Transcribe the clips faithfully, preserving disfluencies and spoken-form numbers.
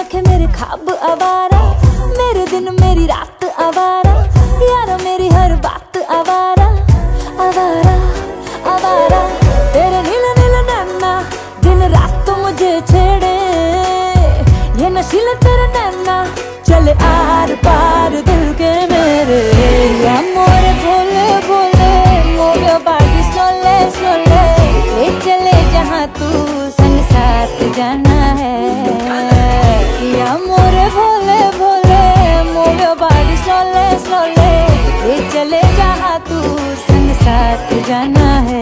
देखे मेरे ख्वाब आवारा, मेरे दिन मेरी रात आवारा, यारा मेरी हर बात आवारा आवारा आवारा। तेरे नीले नीले नैना दिन रात तो मुझे छेड़े, ये नशीले तेरे नैना चले आर पार दिल के मेरे। मोरे भोले भोले मोरे बाड़ी सोले सोले, ले चले जहाँ तू संग साथ जाना है। या मोरे भोले भोले मोरे बाड़ी सोले सोले, ले चले जहाँ तू संग साथ जाना है।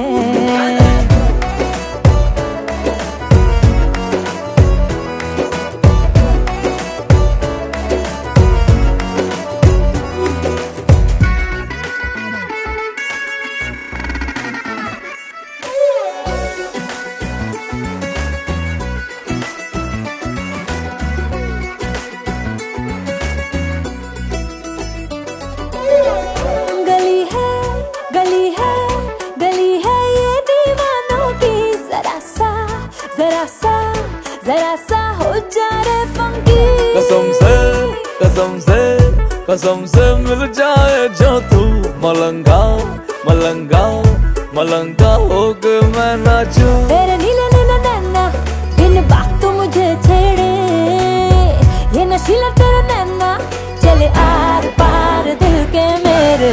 जरा सा जरा सा हो जा रे फंकी, कसम से कसम से कसम से मिल जाए जो तू मलंगा मलंगा मलंगा हो के मैं नाचूं। तेरे नीले नीले नैना बिन बात तो मुझे छेड़े, ये नशीला तेरा नैना चले आर पार दिल के मेरे।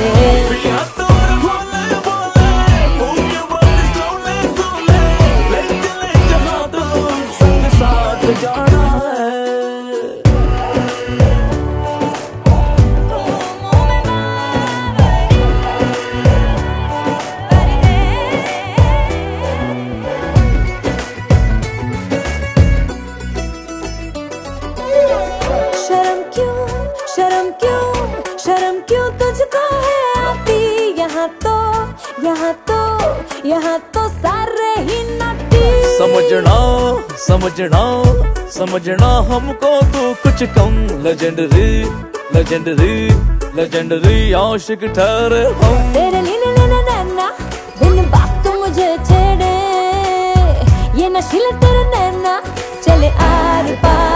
शर्म क्यों शर्म क्यों शर्म क्यों तुझको है आती, यहाँ तो यहाँ तो यहाँ तो सारे ही नाटी। समझना समझना समझना हमको तू कुछ कम, लेजेंडरी लेजेंडरी लेजेंडरी आशिक ठहरे हम। तेरे नीले नीले नैना बिन बात तो मुझे छेड़े, ये नशीला तेरा नैना चले आर पार